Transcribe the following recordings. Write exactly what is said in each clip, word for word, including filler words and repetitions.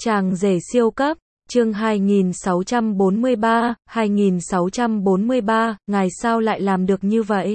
Chàng rể siêu cấp, chương hai nghìn sáu trăm bốn mươi ba, hai nghìn sáu trăm bốn mươi ba, ngài sao lại làm được như vậy?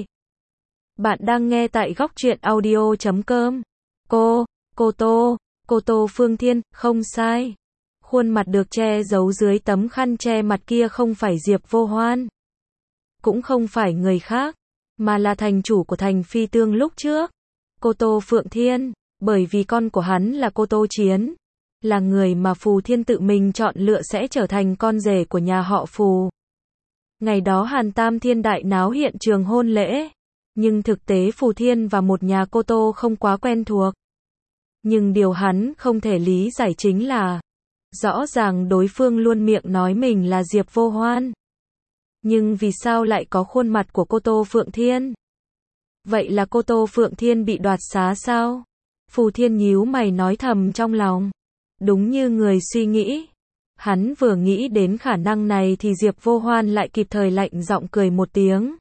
Bạn đang nghe tại góc truyện audio chấm com. Cô, cô Tô, cô Tô Phương Thiên, không sai. Khuôn mặt được che giấu dưới tấm khăn che mặt kia không phải Diệp Vô Hoan. Cũng không phải người khác, mà là thành chủ của thành Phi Tương lúc trước. Cô Tô Phượng Thiên, bởi vì con của hắn là cô Tô Chiến. Là người mà Phù Thiên tự mình chọn lựa sẽ trở thành con rể của nhà họ Phù. Ngày đó Hàn Tam Thiên đại náo hiện trường hôn lễ. Nhưng thực tế Phù Thiên và một nhà cô Tô không quá quen thuộc. Nhưng điều hắn không thể lý giải chính là rõ ràng đối phương luôn miệng nói mình là Diệp Vô Hoan. Nhưng vì sao lại có khuôn mặt của cô Tô Phượng Thiên? Vậy là cô Tô Phượng Thiên bị đoạt xá sao? Phù Thiên nhíu mày nói thầm trong lòng. Đúng như người suy nghĩ. Hắn vừa nghĩ đến khả năng này thì Diệp Vô Hoan lại kịp thời lạnh giọng cười một tiếng.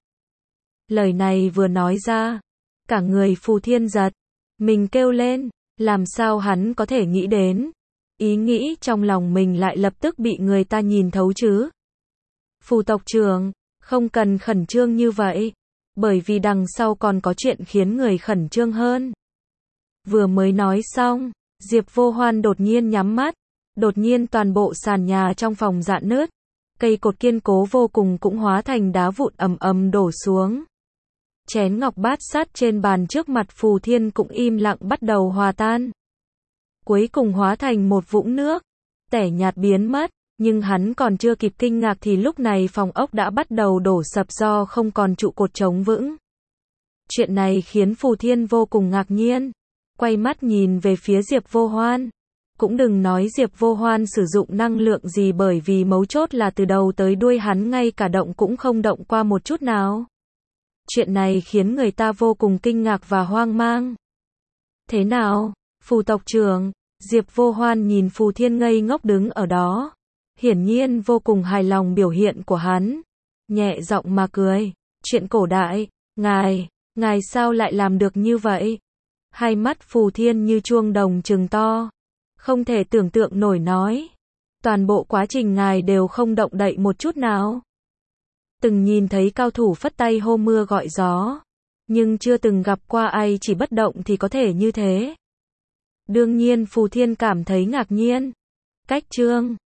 Lời này vừa nói ra, cả người Phù Thiên giật. Mình kêu lên, làm sao hắn có thể nghĩ đến? Ý nghĩ trong lòng mình lại lập tức bị người ta nhìn thấu chứ. Phù tộc trưởng, không cần khẩn trương như vậy. Bởi vì đằng sau còn có chuyện khiến người khẩn trương hơn. Vừa mới nói xong, Diệp Vô Hoan đột nhiên nhắm mắt. Đột nhiên toàn bộ sàn nhà trong phòng rạn nứt. Cây cột kiên cố vô cùng cũng hóa thành đá vụn ầm ầm đổ xuống. Chén ngọc bát sắt trên bàn trước mặt Phù Thiên cũng im lặng bắt đầu hòa tan. Cuối cùng hóa thành một vũng nước. Tẻ nhạt biến mất. Nhưng hắn còn chưa kịp kinh ngạc thì lúc này phòng ốc đã bắt đầu đổ sập do không còn trụ cột chống vững. Chuyện này khiến Phù Thiên vô cùng ngạc nhiên. Quay mắt nhìn về phía Diệp Vô Hoan. Cũng đừng nói Diệp Vô Hoan sử dụng năng lượng gì bởi vì mấu chốt là từ đầu tới đuôi hắn ngay cả động cũng không động qua một chút nào. Chuyện này khiến người ta vô cùng kinh ngạc và hoang mang. Thế nào, Phù tộc trưởng? Diệp Vô Hoan nhìn Phù Thiên ngây ngốc đứng ở đó. Hiển nhiên vô cùng hài lòng biểu hiện của hắn. Nhẹ giọng mà cười. Chuyện cổ đại, ngài, ngài sao lại làm được như vậy? Hai mắt Phù Thiên như chuông đồng trừng to. Không thể tưởng tượng nổi nói. Toàn bộ quá trình ngài đều không động đậy một chút nào. Từng nhìn thấy cao thủ phất tay hô mưa gọi gió. Nhưng chưa từng gặp qua ai chỉ bất động thì có thể như thế. Đương nhiên Phù Thiên cảm thấy ngạc nhiên. Cách chương